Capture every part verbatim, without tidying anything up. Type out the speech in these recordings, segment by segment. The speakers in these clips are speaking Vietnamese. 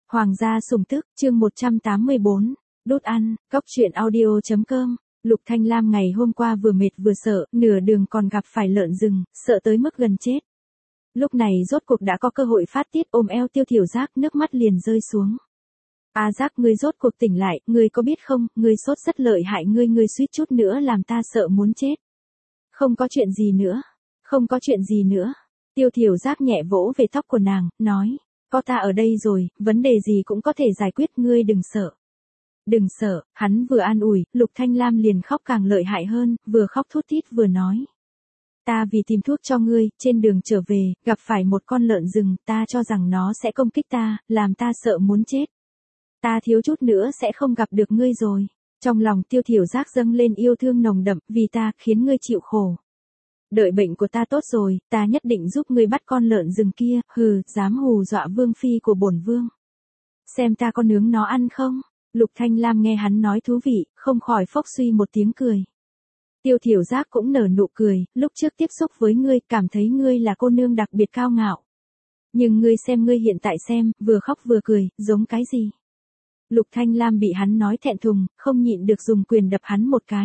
Hoàng gia sủng tức, chương một trăm tám mươi bốn, đốt ăn, cóc truyện audio chấm com. Lục Thanh Lam ngày hôm qua vừa mệt vừa sợ, nửa đường còn gặp phải lợn rừng, sợ tới mức gần chết. Lúc này rốt cuộc đã có cơ hội phát tiết, ôm eo Tiêu Thiểu Giác, nước mắt liền rơi xuống. A Giác, ngươi rốt cuộc tỉnh lại, ngươi có biết không, ngươi sốt rất lợi hại, ngươi ngươi suýt chút nữa làm ta sợ muốn chết. Không có chuyện gì nữa, không có chuyện gì nữa. Tiêu Thiểu Giác nhẹ vỗ về tóc của nàng, nói, có ta ở đây rồi, vấn đề gì cũng có thể giải quyết, ngươi đừng sợ. Đừng sợ, hắn vừa an ủi, Lục Thanh Lam liền khóc càng lợi hại hơn, vừa khóc thút thít vừa nói. Ta vì tìm thuốc cho ngươi, trên đường trở về, gặp phải một con lợn rừng, ta cho rằng nó sẽ công kích ta, làm ta sợ muốn chết. Ta thiếu chút nữa sẽ không gặp được ngươi rồi. Trong lòng Tiêu Thiểu Giác dâng lên yêu thương nồng đậm, vì ta, khiến ngươi chịu khổ. Đợi bệnh của ta tốt rồi, ta nhất định giúp ngươi bắt con lợn rừng kia, hừ, dám hù dọa vương phi của bổn vương. Xem ta có nướng nó ăn không? Lục Thanh Lam nghe hắn nói thú vị, không khỏi phốc suy một tiếng cười. Tiêu Thiểu Giác cũng nở nụ cười, lúc trước tiếp xúc với ngươi, cảm thấy ngươi là cô nương đặc biệt cao ngạo. Nhưng ngươi xem ngươi hiện tại xem, vừa khóc vừa cười, giống cái gì? Lục Thanh Lam bị hắn nói thẹn thùng, không nhịn được dùng quyền đập hắn một cái.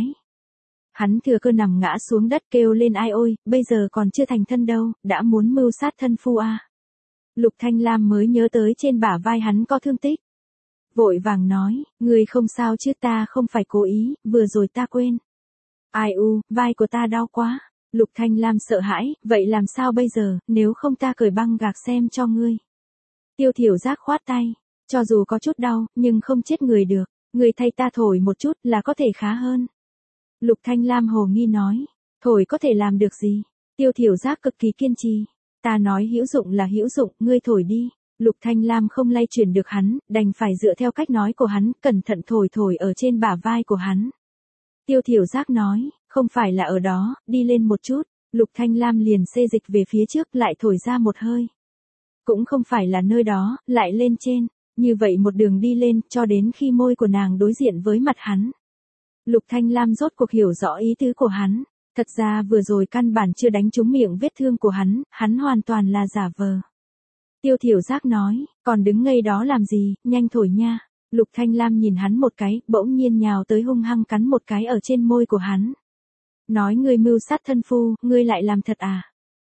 Hắn thừa cơ nằm ngã xuống đất kêu lên, ai ôi, bây giờ còn chưa thành thân đâu, đã muốn mưu sát thân phu à. Lục Thanh Lam mới nhớ tới trên bả vai hắn có thương tích. Vội vàng nói, ngươi không sao chứ, ta không phải cố ý, vừa rồi ta quên. Ai u, vai của ta đau quá. Lục Thanh Lam sợ hãi, vậy làm sao bây giờ, nếu không ta cởi băng gạc xem cho ngươi. Tiêu Thiểu Giác khoát tay, cho dù có chút đau, nhưng không chết người được, ngươi thay ta thổi một chút là có thể khá hơn. Lục Thanh Lam hồ nghi nói, thổi có thể làm được gì? Tiêu Thiểu Giác cực kỳ kiên trì, ta nói hữu dụng là hữu dụng, ngươi thổi đi. Lục Thanh Lam không lay chuyển được hắn, đành phải dựa theo cách nói của hắn, cẩn thận thổi thổi ở trên bả vai của hắn. Tiêu Thiểu Giác nói, không phải là ở đó, đi lên một chút. Lục Thanh Lam liền xê dịch về phía trước, lại thổi ra một hơi. Cũng không phải là nơi đó, lại lên trên. Như vậy một đường đi lên, cho đến khi môi của nàng đối diện với mặt hắn. Lục Thanh Lam rốt cuộc hiểu rõ ý tứ của hắn. Thật ra vừa rồi căn bản chưa đánh trúng miệng vết thương của hắn, hắn hoàn toàn là giả vờ. Tiêu Thiểu Giác nói, còn đứng ngây đó làm gì, nhanh thổi nha. Lục Thanh Lam nhìn hắn một cái, bỗng nhiên nhào tới hung hăng cắn một cái ở trên môi của hắn. Nói, ngươi mưu sát thân phu, ngươi lại làm thật à?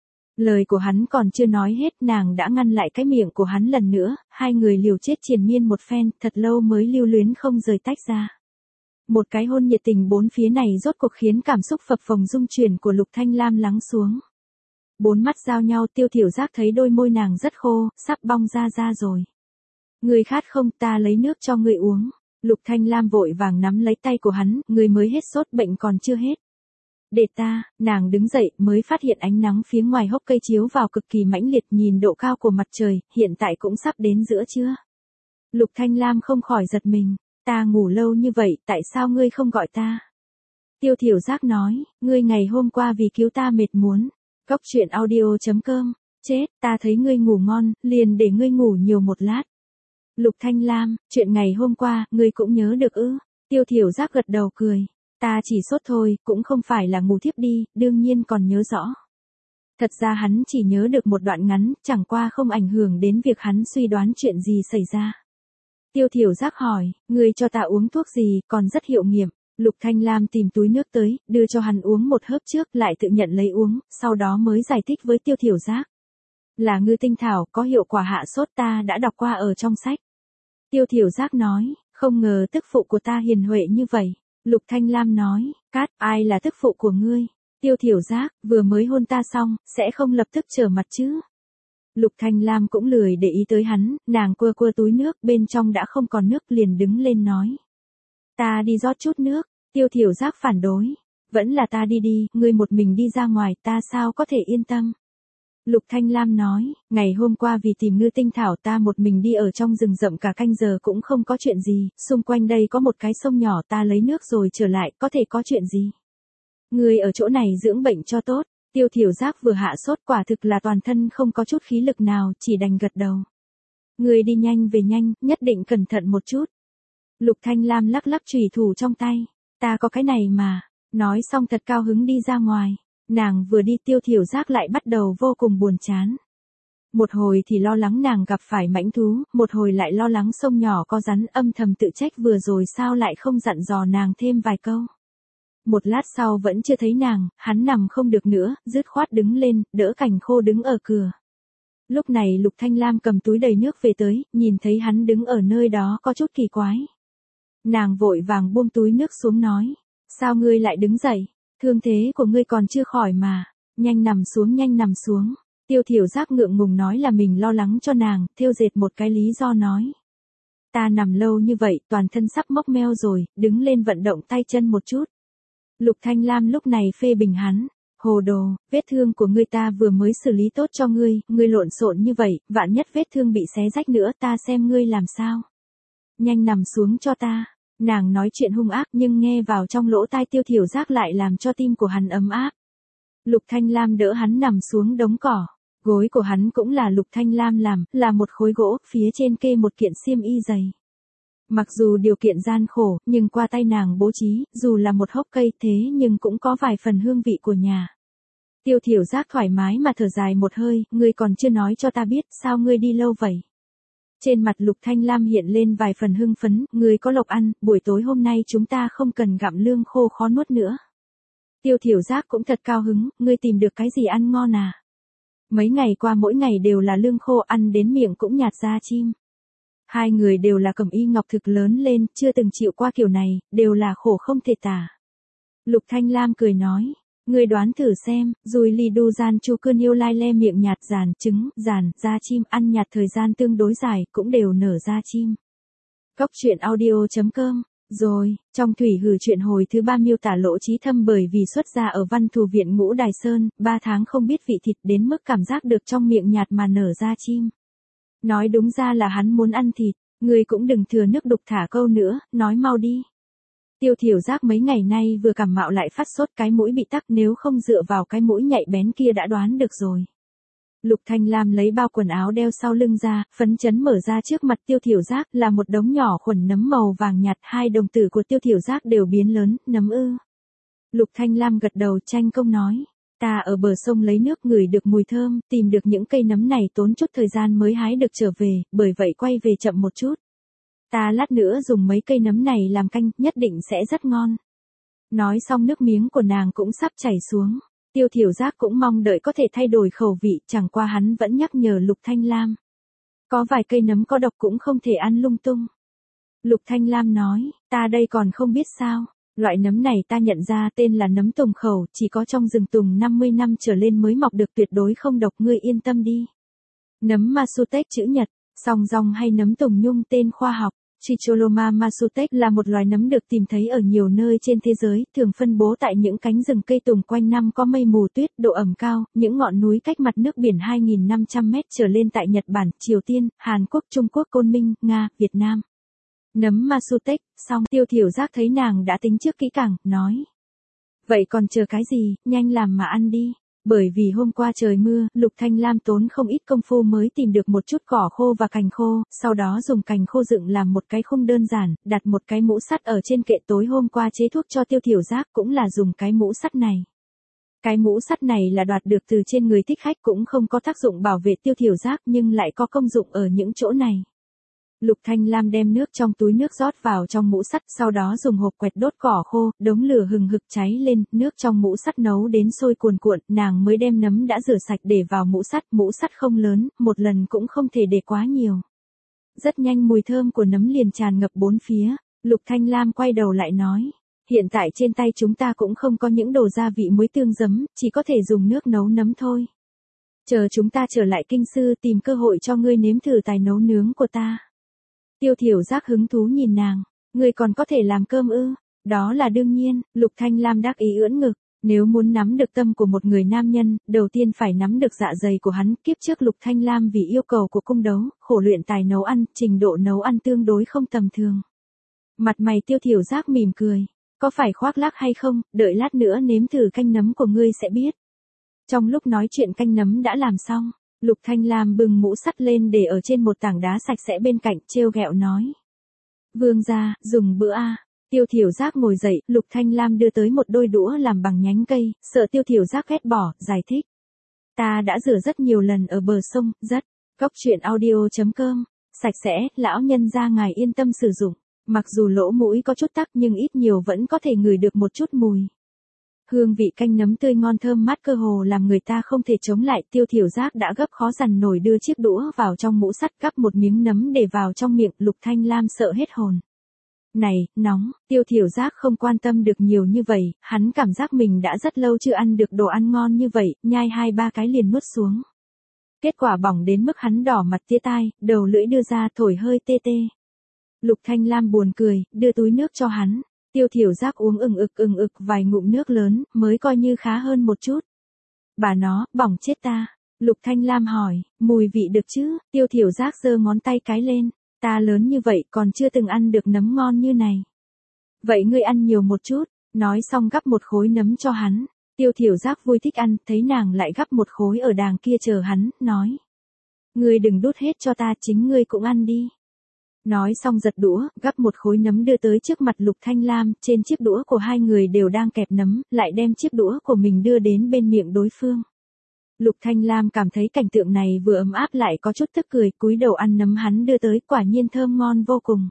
Lời của hắn còn chưa nói hết, nàng đã ngăn lại cái miệng của hắn lần nữa, hai người liều chết triền miên một phen, thật lâu mới lưu luyến không rời tách ra. Một cái hôn nhiệt tình bốn phía này rốt cuộc khiến cảm xúc phập phồng rung chuyển của Lục Thanh Lam lắng xuống. Bốn mắt giao nhau, Tiêu Thiểu Giác thấy đôi môi nàng rất khô, sắp bong ra ra rồi. Ngươi khát không, ta lấy nước cho ngươi uống. Lục Thanh Lam vội vàng nắm lấy tay của hắn, ngươi mới hết sốt, bệnh còn chưa hết. Để ta, nàng đứng dậy, mới phát hiện ánh nắng phía ngoài hốc cây chiếu vào cực kỳ mãnh liệt, nhìn độ cao của mặt trời, hiện tại cũng sắp đến giữa trưa. Lục Thanh Lam không khỏi giật mình, ta ngủ lâu như vậy, tại sao ngươi không gọi ta? Tiêu Thiểu Giác nói, ngươi ngày hôm qua vì cứu ta mệt muốn. Cóc truyện audio chấm com, chết, ta thấy ngươi ngủ ngon, liền để ngươi ngủ nhiều một lát. Lục Thanh Lam, chuyện ngày hôm qua, ngươi cũng nhớ được ư? Tiêu Thiểu Giác gật đầu cười, ta chỉ sốt thôi, cũng không phải là ngủ thiếp đi, đương nhiên còn nhớ rõ. Thật ra hắn chỉ nhớ được một đoạn ngắn, chẳng qua không ảnh hưởng đến việc hắn suy đoán chuyện gì xảy ra. Tiêu Thiểu Giác hỏi, ngươi cho ta uống thuốc gì, còn rất hiệu nghiệm. Lục Thanh Lam tìm túi nước tới, đưa cho hắn uống một hớp trước, lại tự nhận lấy uống, sau đó mới giải thích với Tiêu Thiểu Giác. Là ngư tinh thảo, có hiệu quả hạ sốt, ta đã đọc qua ở trong sách. Tiêu Thiểu Giác nói, không ngờ tức phụ của ta hiền huệ như vậy. Lục Thanh Lam nói, Cát, ai là tức phụ của ngươi? Tiêu Thiểu Giác, vừa mới hôn ta xong, sẽ không lập tức trở mặt chứ? Lục Thanh Lam cũng lười để ý tới hắn, nàng quơ quơ túi nước, bên trong đã không còn nước, liền đứng lên nói. Ta đi rót chút nước. Tiêu Thiểu Giác phản đối, vẫn là ta đi đi, ngươi một mình đi ra ngoài, ta sao có thể yên tâm. Lục Thanh Lam nói, ngày hôm qua vì tìm ngư tinh thảo ta một mình đi ở trong rừng rậm cả canh giờ cũng không có chuyện gì, xung quanh đây có một cái sông nhỏ, ta lấy nước rồi trở lại, có thể có chuyện gì. Ngươi ở chỗ này dưỡng bệnh cho tốt. Tiêu Thiểu Giác vừa hạ sốt, quả thực là toàn thân không có chút khí lực nào, chỉ đành gật đầu. Ngươi đi nhanh về nhanh, nhất định cẩn thận một chút. Lục Thanh Lam lắc lắc chùy thủ trong tay, ta có cái này mà. Nói xong thật cao hứng đi ra ngoài. Nàng vừa đi, Tiêu Thiểu Giác lại bắt đầu vô cùng buồn chán. Một hồi thì lo lắng nàng gặp phải mãnh thú, một hồi lại lo lắng sông nhỏ có rắn, âm thầm tự trách vừa rồi sao lại không dặn dò nàng thêm vài câu. Một lát sau vẫn chưa thấy nàng, hắn nằm không được nữa, dứt khoát đứng lên, đỡ Cảnh Khô đứng ở cửa. Lúc này Lục Thanh Lam cầm túi đầy nước về tới, nhìn thấy hắn đứng ở nơi đó có chút kỳ quái. Nàng vội vàng buông túi nước xuống nói, sao ngươi lại đứng dậy, thương thế của ngươi còn chưa khỏi mà, nhanh nằm xuống nhanh nằm xuống. Tiêu Thiểu Giác ngượng ngùng nói là mình lo lắng cho nàng, thêu dệt một cái lý do nói. Ta nằm lâu như vậy, toàn thân sắp mốc meo rồi, đứng lên vận động tay chân một chút. Lục Thanh Lam lúc này phê bình hắn, hồ đồ, vết thương của ngươi ta vừa mới xử lý tốt cho ngươi, ngươi lộn xộn như vậy, vạn nhất vết thương bị xé rách nữa ta xem ngươi làm sao. Nhanh nằm xuống cho ta. Nàng nói chuyện hung ác nhưng nghe vào trong lỗ tai Tiêu Thiểu Giác lại làm cho tim của hắn ấm áp. Lục Thanh Lam đỡ hắn nằm xuống đống cỏ. Gối của hắn cũng là Lục Thanh Lam làm, là một khối gỗ, phía trên kê một kiện xiêm y dày. Mặc dù điều kiện gian khổ, nhưng qua tay nàng bố trí, dù là một hốc cây thế nhưng cũng có vài phần hương vị của nhà. Tiêu Thiểu Giác thoải mái mà thở dài một hơi, ngươi còn chưa nói cho ta biết, sao ngươi đi lâu vậy? Trên mặt Lục Thanh Lam hiện lên vài phần hưng phấn, ngươi có lộc ăn, buổi tối hôm nay chúng ta không cần gặm lương khô khó nuốt nữa. Tiêu Thiểu Giác cũng thật cao hứng, ngươi tìm được cái gì ăn ngon à? Mấy ngày qua mỗi ngày đều là lương khô, ăn đến miệng cũng nhạt da chim. Hai người đều là cẩm y ngọc thực lớn lên, chưa từng chịu qua kiểu này, đều là khổ không thể tả. Lục Thanh Lam cười nói, ngươi đoán thử xem, rồi lì đu gian chu cơn yêu lai le miệng nhạt giàn, trứng, giàn, da chim, ăn nhạt thời gian tương đối dài, cũng đều nở da chim. Cốc truyện audio chấm com. Rồi, trong thủy hử chuyện hồi thứ ba miêu tả Lỗ Chí Thâm bởi vì xuất gia ở Văn Thù Viện Ngũ Đài Sơn, ba tháng không biết vị thịt đến mức cảm giác được trong miệng nhạt mà nở da chim. Nói đúng ra là hắn muốn ăn thịt, người cũng đừng thừa nước đục thả câu nữa, nói mau đi. Tiêu Thiểu Giác mấy ngày nay vừa cảm mạo lại phát sốt, cái mũi bị tắc, nếu không dựa vào cái mũi nhạy bén kia đã đoán được rồi. Lục Thanh Lam lấy bao quần áo đeo sau lưng ra, phấn chấn mở ra trước mặt Tiêu Thiểu Giác là một đống nhỏ khuẩn nấm màu vàng nhạt, hai đồng tử của Tiêu Thiểu Giác đều biến lớn, nấm ư. Lục Thanh Lam gật đầu tranh công nói, ta ở bờ sông lấy nước ngửi được mùi thơm, tìm được những cây nấm này tốn chút thời gian mới hái được trở về, bởi vậy quay về chậm một chút. Ta lát nữa dùng mấy cây nấm này làm canh, nhất định sẽ rất ngon. Nói xong nước miếng của nàng cũng sắp chảy xuống. Tiêu Thiểu Giác cũng mong đợi có thể thay đổi khẩu vị, chẳng qua hắn vẫn nhắc nhở Lục Thanh Lam. Có vài cây nấm có độc cũng không thể ăn lung tung. Lục Thanh Lam nói, ta đây còn không biết sao. Loại nấm này ta nhận ra tên là nấm tùng khẩu, chỉ có trong rừng tùng năm mươi năm trở lên mới mọc được, tuyệt đối không độc, ngươi yên tâm đi. Nấm Masutech chữ nhật, song rong hay nấm tùng nhung tên khoa học. Tricholoma masutech là một loài nấm được tìm thấy ở nhiều nơi trên thế giới, thường phân bố tại những cánh rừng cây tùng quanh năm có mây mù tuyết, độ ẩm cao, những ngọn núi cách mặt nước biển hai nghìn năm trăm mét trở lên tại Nhật Bản, Triều Tiên, Hàn Quốc, Trung Quốc, Côn Minh, Nga, Việt Nam. Nấm masutech, xong Tiêu Thiểu Giác thấy nàng đã tính trước kỹ càng, nói. Vậy còn chờ cái gì, nhanh làm mà ăn đi. Bởi vì hôm qua trời mưa, Lục Thanh Lam tốn không ít công phu mới tìm được một chút cỏ khô và cành khô, sau đó dùng cành khô dựng làm một cái khung đơn giản, đặt một cái mũ sắt ở trên kệ, tối hôm qua chế thuốc cho Tiêu Thiểu Giác cũng là dùng cái mũ sắt này. Cái mũ sắt này là đoạt được từ trên người thích khách, cũng không có tác dụng bảo vệ Tiêu Thiểu Giác nhưng lại có công dụng ở những chỗ này. Lục Thanh Lam đem nước trong túi nước rót vào trong mũ sắt, sau đó dùng hộp quẹt đốt cỏ khô, đống lửa hừng hực cháy lên, nước trong mũ sắt nấu đến sôi cuồn cuộn, nàng mới đem nấm đã rửa sạch để vào mũ sắt, mũ sắt không lớn, một lần cũng không thể để quá nhiều. Rất nhanh mùi thơm của nấm liền tràn ngập bốn phía, Lục Thanh Lam quay đầu lại nói, hiện tại trên tay chúng ta cũng không có những đồ gia vị muối tương giấm, chỉ có thể dùng nước nấu nấm thôi. Chờ chúng ta trở lại kinh sư tìm cơ hội cho ngươi nếm thử tài nấu nướng của ta. Tiêu Thiểu Giác hứng thú nhìn nàng, ngươi còn có thể làm cơm ư? Đó là đương nhiên, Lục Thanh Lam đắc ý ưỡn ngực, nếu muốn nắm được tâm của một người nam nhân, đầu tiên phải nắm được dạ dày của hắn. Kiếp trước Lục Thanh Lam vì yêu cầu của cung đấu, khổ luyện tài nấu ăn, trình độ nấu ăn tương đối không tầm thường. Mặt mày Tiêu Thiểu Giác mỉm cười, có phải khoác lác hay không, đợi lát nữa nếm thử canh nấm của ngươi sẽ biết. Trong lúc nói chuyện canh nấm đã làm xong. Lục Thanh Lam bưng mũ sắt lên để ở trên một tảng đá sạch sẽ bên cạnh, trêu ghẹo nói. Vương gia, dùng bữa a. Tiêu Thiểu Giác ngồi dậy, Lục Thanh Lam đưa tới một đôi đũa làm bằng nhánh cây, sợ Tiêu Thiểu Giác ghét bỏ, giải thích. Ta đã rửa rất nhiều lần ở bờ sông, rất. Cốc truyện audio.com. Sạch sẽ, lão nhân gia ngài yên tâm sử dụng. Mặc dù lỗ mũi có chút tắc nhưng ít nhiều vẫn có thể ngửi được một chút mùi. Hương vị canh nấm tươi ngon thơm mát cơ hồ làm người ta không thể chống lại. Tiêu Thiểu Giác đã gấp khó dằn nổi đưa chiếc đũa vào trong mũ sắt, gắp một miếng nấm để vào trong miệng. Lục Thanh Lam sợ hết hồn. Này, nóng. Tiêu Thiểu Giác không quan tâm được nhiều như vậy, hắn cảm giác mình đã rất lâu chưa ăn được đồ ăn ngon như vậy, nhai hai ba cái liền nuốt xuống. Kết quả bỏng đến mức hắn đỏ mặt tía tai, đầu lưỡi đưa ra thổi hơi tê tê. Lục Thanh Lam buồn cười, đưa túi nước cho hắn. Tiêu Thiểu Giác uống ừng ực ừng ực vài ngụm nước lớn, mới coi như khá hơn một chút. Bà nó, bỏng chết ta. Lục Thanh Lam hỏi, mùi vị được chứ? Tiêu Thiểu Giác giơ ngón tay cái lên. Ta lớn như vậy còn chưa từng ăn được nấm ngon như này. Vậy ngươi ăn nhiều một chút. Nói xong gắp một khối nấm cho hắn. Tiêu Thiểu Giác vui thích ăn, thấy nàng lại gắp một khối ở đàng kia chờ hắn, nói. Ngươi đừng đút hết cho ta, chính ngươi cũng ăn đi. Nói xong giật đũa, gắp một khối nấm đưa tới trước mặt Lục Thanh Lam, trên chiếc đũa của hai người đều đang kẹp nấm, lại đem chiếc đũa của mình đưa đến bên miệng đối phương. Lục Thanh Lam cảm thấy cảnh tượng này vừa ấm áp lại có chút tức cười, cúi đầu ăn nấm hắn đưa tới, quả nhiên thơm ngon vô cùng.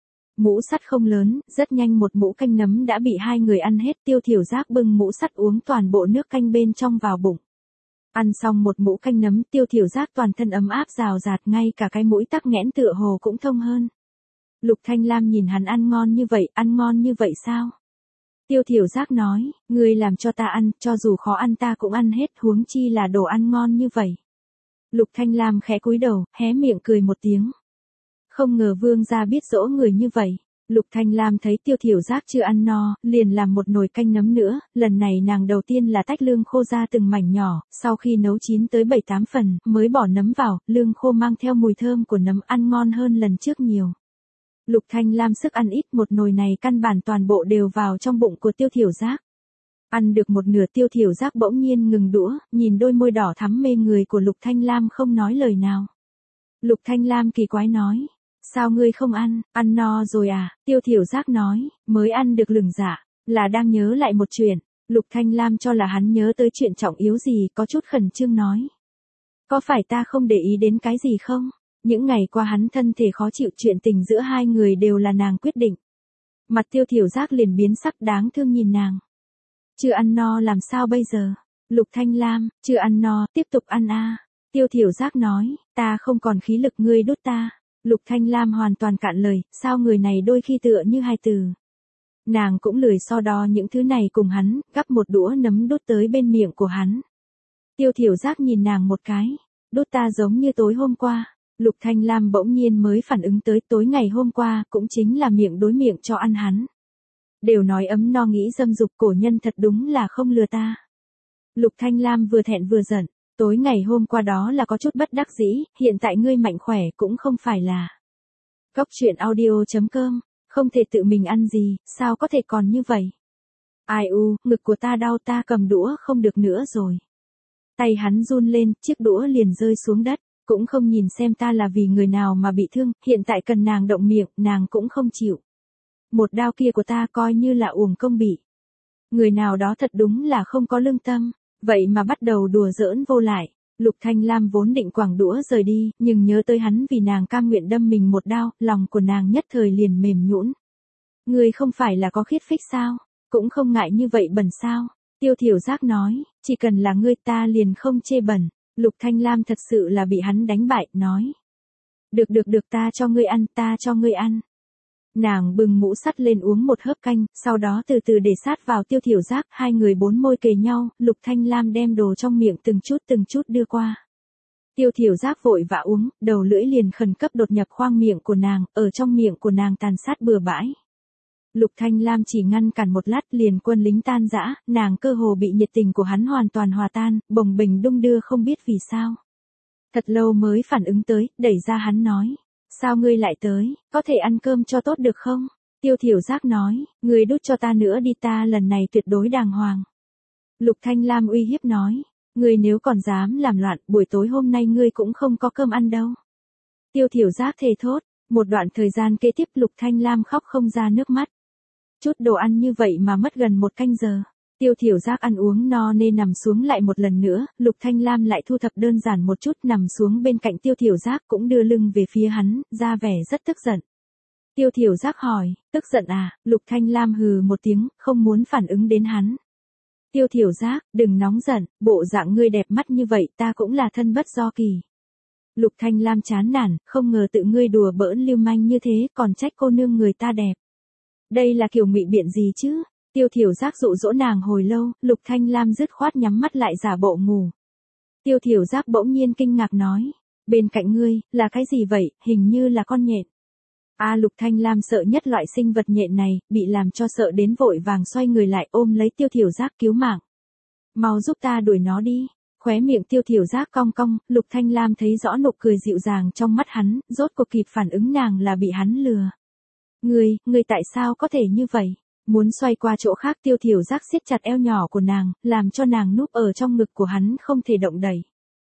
Mũ sắt không lớn, rất nhanh một mũ canh nấm đã bị hai người ăn hết. Tiêu Thiểu Giác bưng mũ sắt uống toàn bộ nước canh bên trong vào bụng. Ăn xong một mũ canh nấm, Tiêu Thiểu Giác toàn thân ấm áp rào rạt, ngay cả cái mũi tắc nghẽn tựa hồ cũng thông hơn. Lục Thanh Lam nhìn hắn ăn ngon như vậy, ăn ngon như vậy sao? Tiêu Thiểu Giác nói, ngươi làm cho ta ăn, cho dù khó ăn ta cũng ăn hết, huống chi là đồ ăn ngon như vậy. Lục Thanh Lam khẽ cúi đầu, hé miệng cười một tiếng. Không ngờ vương gia biết dỗ người như vậy. Lục Thanh Lam thấy Tiêu Thiểu Giác chưa ăn no, liền làm một nồi canh nấm nữa, lần này nàng đầu tiên là tách lương khô ra từng mảnh nhỏ, sau khi nấu chín tới bảy tám phần, mới bỏ nấm vào, lương khô mang theo mùi thơm của nấm ăn ngon hơn lần trước nhiều. Lục Thanh Lam sức ăn ít, một nồi này căn bản toàn bộ đều vào trong bụng của Tiêu Thiểu Giác. Ăn được một nửa Tiêu Thiểu Giác bỗng nhiên ngừng đũa, nhìn đôi môi đỏ thắm mê người của Lục Thanh Lam không nói lời nào. Lục Thanh Lam kỳ quái nói. Sao ngươi không ăn, ăn no rồi à? Tiêu Thiểu Giác nói, mới ăn được lửng dạ, là đang nhớ lại một chuyện. Lục Thanh Lam cho là hắn nhớ tới chuyện trọng yếu gì, có chút khẩn trương nói. Có phải ta không để ý đến cái gì không? Những ngày qua hắn thân thể khó chịu, chuyện tình giữa hai người đều là nàng quyết định. Mặt Tiêu Thiểu Giác liền biến sắc, đáng thương nhìn nàng. Chưa ăn no làm sao bây giờ? Lục Thanh Lam, chưa ăn no, tiếp tục ăn a. À. Tiêu Thiểu Giác nói, ta không còn khí lực, ngươi đút ta. Lục Thanh Lam hoàn toàn cạn lời, sao người này đôi khi tựa như hài tử. Nàng cũng lười so đo những thứ này cùng hắn, gắp một đũa nấm đút tới bên miệng của hắn. Tiêu Thiểu Giác nhìn nàng một cái, đút ta giống như tối hôm qua. Lục Thanh Lam bỗng nhiên mới phản ứng tới tối ngày hôm qua, cũng chính là miệng đối miệng cho ăn hắn. Đều nói ấm no nghĩ dâm dục, cổ nhân thật đúng là không lừa ta. Lục Thanh Lam vừa thẹn vừa giận. Tối ngày hôm qua đó là có chút bất đắc dĩ, hiện tại ngươi mạnh khỏe cũng không phải là. Cốc truyện audio.com, không thể tự mình ăn gì, sao có thể còn như vậy? Ai u, ngực của ta đau, ta cầm đũa không được nữa rồi. Tay hắn run lên, chiếc đũa liền rơi xuống đất, cũng không nhìn xem ta là vì người nào mà bị thương, hiện tại cần nàng động miệng, nàng cũng không chịu. Một đao kia của ta coi như là uổng công bị. Người nào đó thật đúng là không có lương tâm. Vậy mà bắt đầu đùa giỡn vô lại. Lục Thanh Lam vốn định quẳng đũa rời đi, nhưng nhớ tới hắn vì nàng cam nguyện đâm mình một đao, lòng của nàng nhất thời liền mềm nhũn. Ngươi không phải là có khiết phích sao? Cũng không ngại như vậy bẩn sao? Tiêu Thiểu Giác nói, chỉ cần là ngươi ta liền không chê bẩn. Lục Thanh Lam thật sự là bị hắn đánh bại, nói. Được được được, ta cho ngươi ăn, ta cho ngươi ăn. Nàng bừng mũ sắt lên uống một hớp canh, sau đó từ từ để sát vào Tiêu Thiểu Giác, hai người bốn môi kề nhau, Lục Thanh Lam đem đồ trong miệng từng chút từng chút đưa qua. Tiêu Thiểu Giác vội vã uống, đầu lưỡi liền khẩn cấp đột nhập khoang miệng của nàng, ở trong miệng của nàng tàn sát bừa bãi. Lục Thanh Lam chỉ ngăn cản một lát liền quân lính tan rã, nàng cơ hồ bị nhiệt tình của hắn hoàn toàn hòa tan, bồng bềnh đung đưa không biết vì sao. Thật lâu mới phản ứng tới, đẩy ra hắn nói. Sao ngươi lại tới, có thể ăn cơm cho tốt được không? Tiêu Thiểu Giác nói, ngươi đút cho ta nữa đi, ta lần này tuyệt đối đàng hoàng. Lục Thanh Lam uy hiếp nói, ngươi nếu còn dám làm loạn, buổi tối hôm nay ngươi cũng không có cơm ăn đâu. Tiêu Thiểu Giác thề thốt, một đoạn thời gian kế tiếp Lục Thanh Lam khóc không ra nước mắt. Chút đồ ăn như vậy mà mất gần một canh giờ. Tiêu Thiểu Giác ăn uống no nên nằm xuống lại một lần nữa, Lục Thanh Lam lại thu thập đơn giản một chút nằm xuống bên cạnh Tiêu Thiểu Giác cũng đưa lưng về phía hắn, ra vẻ rất tức giận. Tiêu Thiểu Giác hỏi, tức giận à, Lục Thanh Lam hừ một tiếng, không muốn phản ứng đến hắn. Tiêu Thiểu Giác, đừng nóng giận, bộ dạng ngươi đẹp mắt như vậy ta cũng là thân bất do kỳ. Lục Thanh Lam chán nản, không ngờ tự ngươi đùa bỡn lưu manh như thế còn trách cô nương người ta đẹp. Đây là kiểu ngụy biện gì chứ? Tiêu Thiểu Giác dụ dỗ nàng hồi lâu, Lục Thanh Lam dứt khoát nhắm mắt lại giả bộ ngủ. Tiêu Thiểu Giác bỗng nhiên kinh ngạc nói, bên cạnh ngươi, là cái gì vậy, hình như là con nhện. A à, Lục Thanh Lam sợ nhất loại sinh vật nhện này, bị làm cho sợ đến vội vàng xoay người lại ôm lấy Tiêu Thiểu Giác cứu mạng. Mau giúp ta đuổi nó đi. Khóe miệng Tiêu Thiểu Giác cong cong, Lục Thanh Lam thấy rõ nụ cười dịu dàng trong mắt hắn, rốt cuộc kịp phản ứng nàng là bị hắn lừa. Ngươi, ngươi tại sao có thể như vậy? Muốn xoay qua chỗ khác Tiêu Thiểu Giác siết chặt eo nhỏ của nàng, làm cho nàng núp ở trong ngực của hắn không thể động đậy.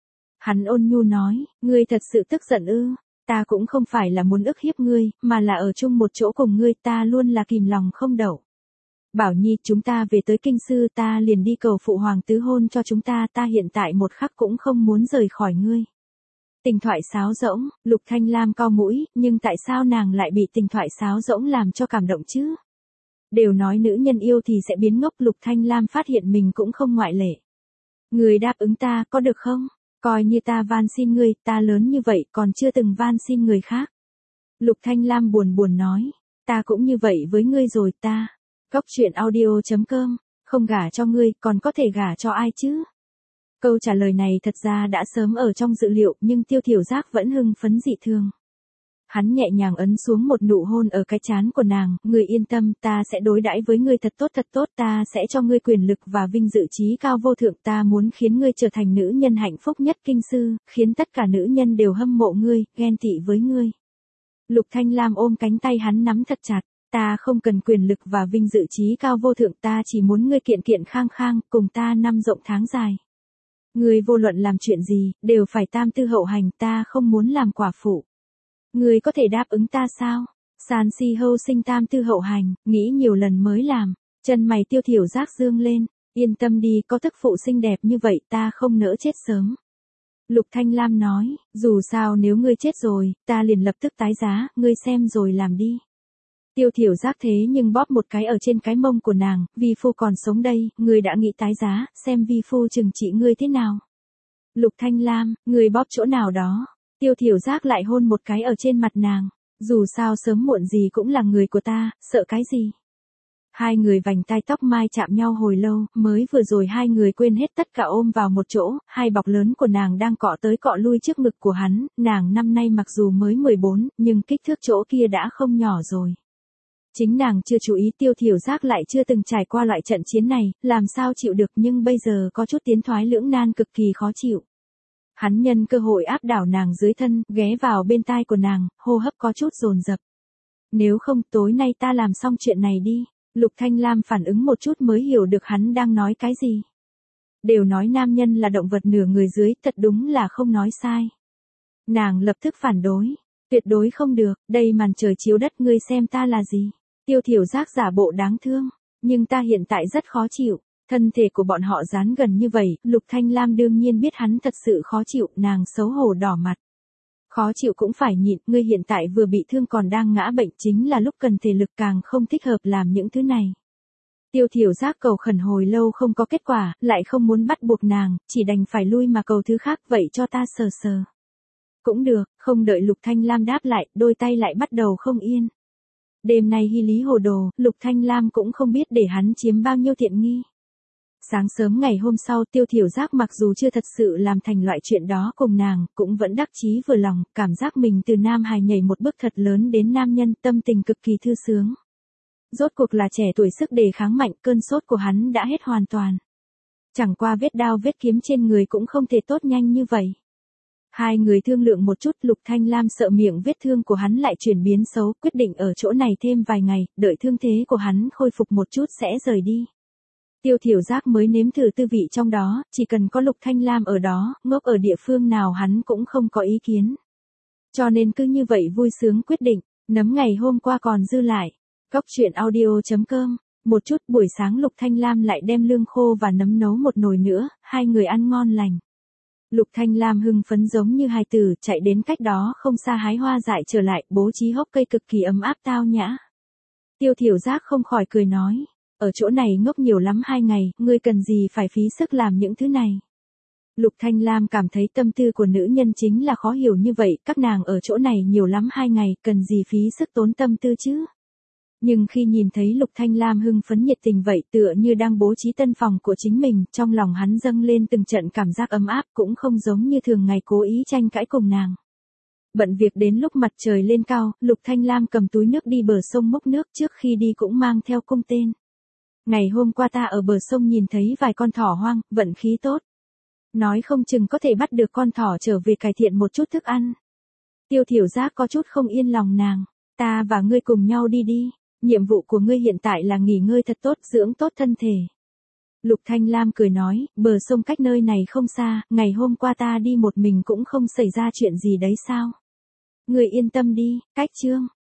Hắn ôn nhu nói, ngươi thật sự tức giận ư? Ta cũng không phải là muốn ức hiếp ngươi, mà là ở chung một chỗ cùng ngươi ta luôn là kìm lòng không đậu. Bảo Nhi chúng ta về tới kinh sư ta liền đi cầu phụ hoàng tứ hôn cho chúng ta ta hiện tại một khắc cũng không muốn rời khỏi ngươi. Tình thoại sáo rỗng, Lục Thanh Lam cau mũi, nhưng tại sao nàng lại bị tình thoại sáo rỗng làm cho cảm động chứ? Đều nói nữ nhân yêu thì sẽ biến ngốc Lục Thanh Lam phát hiện mình cũng không ngoại lệ. Người đáp ứng ta có được không? Coi như ta van xin ngươi, ta lớn như vậy còn chưa từng van xin người khác. Lục Thanh Lam buồn buồn nói, ta cũng như vậy với ngươi rồi ta. Cốc truyện audio chấm com, không gả cho ngươi, còn có thể gả cho ai chứ? Câu trả lời này thật ra đã sớm ở trong dự liệu, nhưng Tiêu Thiểu Giác vẫn hưng phấn dị thường. Hắn nhẹ nhàng ấn xuống một nụ hôn ở cái trán của nàng, ngươi yên tâm, ta sẽ đối đãi với ngươi thật tốt thật tốt, ta sẽ cho ngươi quyền lực và vinh dự trí cao vô thượng, ta muốn khiến ngươi trở thành nữ nhân hạnh phúc nhất kinh sư, khiến tất cả nữ nhân đều hâm mộ ngươi, ghen tị với ngươi. Lục Thanh Lam ôm cánh tay hắn nắm thật chặt. Ta không cần quyền lực và vinh dự trí cao vô thượng, ta chỉ muốn ngươi kiện kiện khang khang, cùng ta năm rộng tháng dài. Ngươi vô luận làm chuyện gì, đều phải tam tư hậu hành, ta không muốn làm quả phụ. Ngươi có thể đáp ứng ta sao? San si hâu sinh tam tư hậu hành, nghĩ nhiều lần mới làm, chân mày Tiêu Thiểu Giác dương lên, yên tâm đi, có thức phụ xinh đẹp như vậy ta không nỡ chết sớm. Lục Thanh Lam nói, dù sao nếu ngươi chết rồi, ta liền lập tức tái giá, ngươi xem rồi làm đi. Tiêu Thiểu Giác thế nhưng bóp một cái ở trên cái mông của nàng, vi phu còn sống đây, ngươi đã nghĩ tái giá, xem vi phu trừng trị ngươi thế nào. Lục Thanh Lam, ngươi bóp chỗ nào đó. Tiêu Thiểu Giác lại hôn một cái ở trên mặt nàng, dù sao sớm muộn gì cũng là người của ta, sợ cái gì. Hai người vành tai tóc mai chạm nhau hồi lâu, mới vừa rồi hai người quên hết tất cả ôm vào một chỗ, hai bọc lớn của nàng đang cọ tới cọ lui trước ngực của hắn, nàng năm nay mặc dù mới mười bốn, nhưng kích thước chỗ kia đã không nhỏ rồi. Chính nàng chưa chú ý Tiêu Thiểu Giác lại chưa từng trải qua loại trận chiến này, làm sao chịu được nhưng bây giờ có chút tiến thoái lưỡng nan cực kỳ khó chịu. Hắn nhân cơ hội áp đảo nàng dưới thân, ghé vào bên tai của nàng, hô hấp có chút dồn dập. Nếu không tối nay ta làm xong chuyện này đi. Lục Thanh Lam phản ứng một chút mới hiểu được hắn đang nói cái gì. Đều nói nam nhân là động vật nửa người dưới, thật đúng là không nói sai. Nàng lập tức phản đối. Tuyệt đối không được, đây màn trời chiếu đất ngươi xem ta là gì. Tiêu Thiểu Giác giả bộ đáng thương, nhưng ta hiện tại rất khó chịu. Thân thể của bọn họ dán gần như vậy, Lục Thanh Lam đương nhiên biết hắn thật sự khó chịu, nàng xấu hổ đỏ mặt. Khó chịu cũng phải nhịn, ngươi hiện tại vừa bị thương còn đang ngã bệnh, chính là lúc cần thể lực càng không thích hợp làm những thứ này. Tiêu Thiểu Giác cầu khẩn hồi lâu không có kết quả, lại không muốn bắt buộc nàng, chỉ đành phải lui mà cầu thứ khác, vậy cho ta sờ sờ. Cũng được, không đợi Lục Thanh Lam đáp lại, đôi tay lại bắt đầu không yên. Đêm nay hy lý hồ đồ, Lục Thanh Lam cũng không biết để hắn chiếm bao nhiêu tiện nghi. Sáng sớm ngày hôm sau Tiêu Thiểu Giác mặc dù chưa thật sự làm thành loại chuyện đó cùng nàng, cũng vẫn đắc chí vừa lòng, cảm giác mình từ nam hài nhảy một bước thật lớn đến nam nhân, tâm tình cực kỳ thư sướng. Rốt cuộc là trẻ tuổi sức đề kháng mạnh, cơn sốt của hắn đã hết hoàn toàn. Chẳng qua vết đao vết kiếm trên người cũng không thể tốt nhanh như vậy. Hai người thương lượng một chút, Lục Thanh Lam sợ miệng vết thương của hắn lại chuyển biến xấu, quyết định ở chỗ này thêm vài ngày, đợi thương thế của hắn khôi phục một chút sẽ rời đi. Tiêu Thiểu Giác mới nếm thử tư vị trong đó, chỉ cần có Lục Thanh Lam ở đó, ngốc ở địa phương nào hắn cũng không có ý kiến. Cho nên cứ như vậy vui sướng quyết định, nấm ngày hôm qua còn dư lại. Cốc truyện audio chấm com Một chút buổi sáng Lục Thanh Lam lại đem lương khô và nấm nấu một nồi nữa, hai người ăn ngon lành. Lục Thanh Lam hưng phấn giống như hài tử, chạy đến cách đó không xa hái hoa dại trở lại, bố trí hốc cây cực kỳ ấm áp tao nhã. Tiêu Thiểu Giác không khỏi cười nói, ở chỗ này ngốc nhiều lắm hai ngày, ngươi cần gì phải phí sức làm những thứ này. Lục Thanh Lam cảm thấy tâm tư của nữ nhân chính là khó hiểu như vậy, các nàng ở chỗ này nhiều lắm hai ngày, cần gì phí sức tốn tâm tư chứ. Nhưng khi nhìn thấy Lục Thanh Lam hưng phấn nhiệt tình vậy tựa như đang bố trí tân phòng của chính mình, trong lòng hắn dâng lên từng trận cảm giác ấm áp cũng không giống như thường ngày cố ý tranh cãi cùng nàng. Bận việc đến lúc mặt trời lên cao, Lục Thanh Lam cầm túi nước đi bờ sông múc nước, trước khi đi cũng mang theo cung tên. Ngày hôm qua ta ở bờ sông nhìn thấy vài con thỏ hoang, vận khí tốt. Nói không chừng có thể bắt được con thỏ trở về cải thiện một chút thức ăn. Tiêu Thiểu Giác có chút không yên lòng nàng, ta và ngươi cùng nhau đi đi. Nhiệm vụ của ngươi hiện tại là nghỉ ngơi thật tốt, dưỡng tốt thân thể. Lục Thanh Lam cười nói, bờ sông cách nơi này không xa, ngày hôm qua ta đi một mình cũng không xảy ra chuyện gì đấy sao. Ngươi yên tâm đi, cách chương.